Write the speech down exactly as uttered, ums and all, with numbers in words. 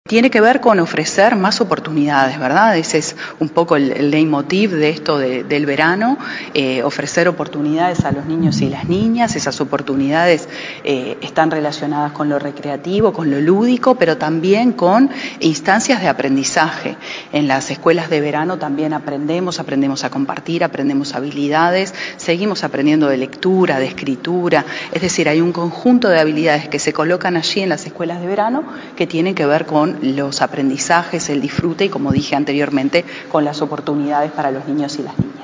Tiene que ver con ofrecer más oportunidades, ¿verdad? Ese es un poco el, el leitmotiv de esto de, del verano, eh, ofrecer oportunidades a los niños y las niñas. Esas oportunidades eh, están relacionadas con lo recreativo, con lo lúdico, pero también con instancias de aprendizaje. En las escuelas de verano también aprendemos, aprendemos a compartir, aprendemos habilidades, seguimos aprendiendo de lectura, de escritura, es decir, hay un conjunto de habilidades que se colocan allí en las escuelas de verano que tienen que ver con los aprendizajes, el disfrute y, como dije anteriormente, con las oportunidades para los niños y las niñas.